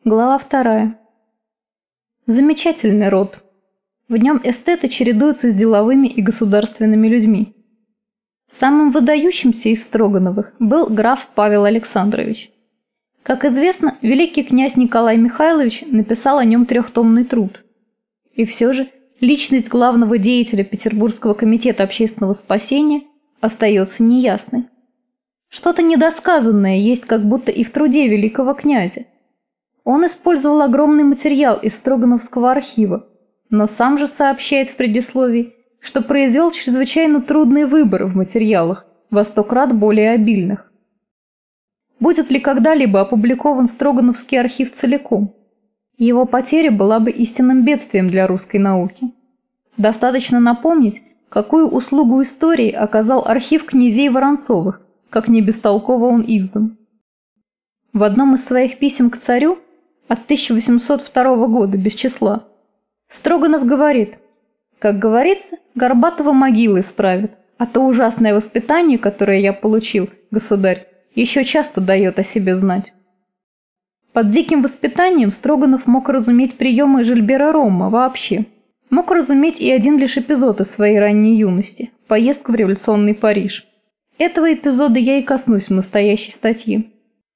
Глава 2. Замечательный род. В нем эстеты чередуются с деловыми и государственными людьми. Самым выдающимся из Строгановых был граф Павел Александрович. Как известно, великий князь Николай Михайлович написал о нем трехтомный труд. И все же личность главного деятеля Петербургского комитета общественного спасения остается неясной. Что-то недосказанное есть как будто и в труде великого князя. Он использовал огромный материал из Строгановского архива, но сам же сообщает в предисловии, что произвел чрезвычайно трудный выбор в материалах, во 100 крат более обильных. Будет ли когда-либо опубликован Строгановский архив целиком? Его потеря была бы истинным бедствием для русской науки. Достаточно напомнить, какую услугу истории оказал архив князей Воронцовых, как не бестолково он издан. В одном из своих писем к царю от 1802 года без числа Строганов говорит: «Как говорится, Горбатова могилы исправит, а то ужасное воспитание, которое я получил, государь, еще часто дает о себе знать». Под диким воспитанием Строганов мог разуметь приемы Жильбера Ромма вообще. Мог разуметь и один лишь эпизод из своей ранней юности – поездку в революционный Париж. Этого эпизода я и коснусь в настоящей статье.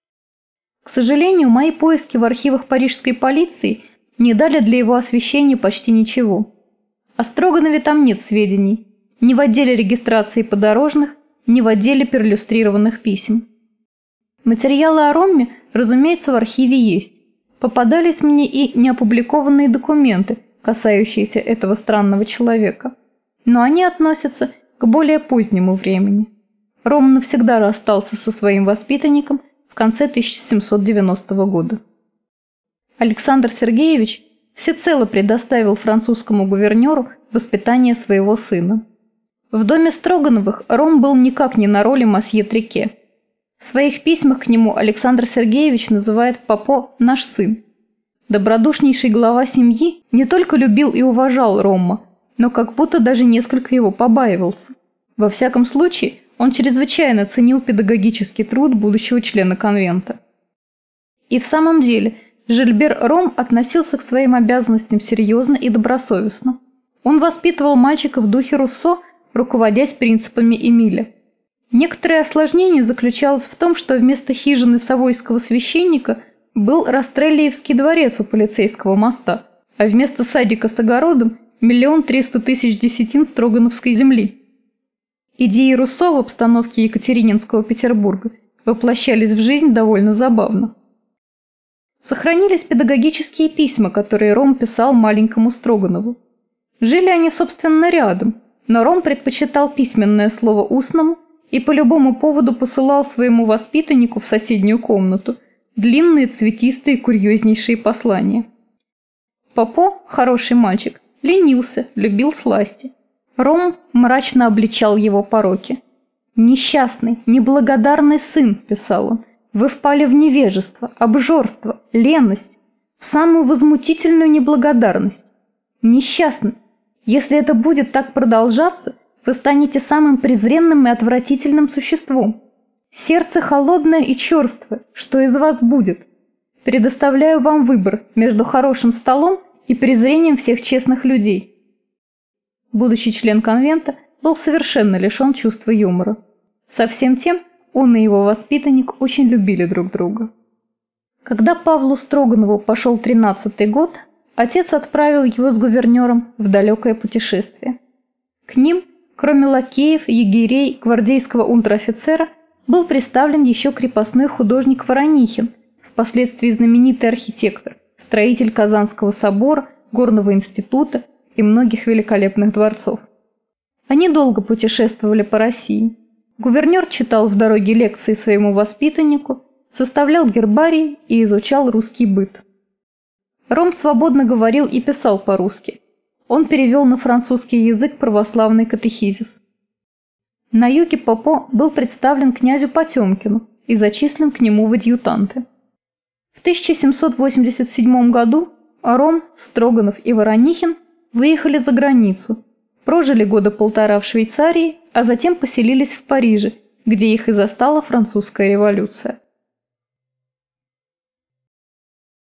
К сожалению, мои поиски в архивах парижской полиции не дали для его освещения почти ничего. О Строганове там нет сведений, ни в отделе регистрации подорожных, ни в отделе перлюстрированных писем. Материалы о Ромме, разумеется, в архиве есть. Попадались мне и неопубликованные документы, касающиеся этого странного человека. Но они относятся к более позднему времени. Ром навсегда расстался со своим воспитанником в конце 1790 года. Александр Сергеевич всецело предоставил французскому гувернеру воспитание своего сына. В доме Строгановых Ром был никак не на роли мосье Трике. В своих письмах к нему Александр Сергеевич называет Попо «наш сын». Добродушнейший глава семьи не только любил и уважал Ромма, но как будто даже несколько его побаивался. Во всяком случае, он чрезвычайно ценил педагогический труд будущего члена конвента. И в самом деле, Жильбер Ром относился к своим обязанностям серьезно и добросовестно. Он воспитывал мальчика в духе Руссо, руководясь принципами Эмиля. Некоторое осложнение заключалось в том, что вместо хижины савойского священника был Растреллиевский дворец у полицейского моста, а вместо садика с огородом – 1 300 000 десятин строгановской земли. Идеи Руссо в обстановке Екатерининского Петербурга воплощались в жизнь довольно забавно. Сохранились педагогические письма, которые Ром писал маленькому Строганову. Жили они, собственно, рядом, но Ром предпочитал письменное слово устному и по любому поводу посылал своему воспитаннику в соседнюю комнату длинные, цветистые, курьезнейшие послания. Попо, хороший мальчик, ленился, любил сласти. Ром мрачно обличал его пороки. «Несчастный, неблагодарный сын», – писал он, – «вы впали в невежество, обжорство, леность, в самую возмутительную неблагодарность. Несчастный, если это будет так продолжаться, вы станете самым презренным и отвратительным существом. Сердце холодное и черствое, что из вас будет? Предоставляю вам выбор между хорошим столом и презрением всех честных людей». Будущий член конвента был совершенно лишен чувства юмора. Со всем тем он и его воспитанник очень любили друг друга. Когда Павлу Строганову пошел 13-й год, отец отправил его с гувернером в далекое путешествие. К ним, кроме лакеев, егерей, гвардейского унтер-офицера, был представлен еще крепостной художник Воронихин, впоследствии знаменитый архитектор, строитель Казанского собора, Горного института и многих великолепных дворцов. Они долго путешествовали по России. Гувернер читал в дороге лекции своему воспитаннику, составлял гербарий и изучал русский быт. Ром свободно говорил и писал по-русски. Он перевел на французский язык православный катехизис. На юге Попо был представлен князю Потемкину и зачислен к нему в адъютанты. В 1787 году Ром, Строганов и Воронихин выехали за границу, прожили года полтора в Швейцарии, а затем поселились в Париже, где их и застала французская революция.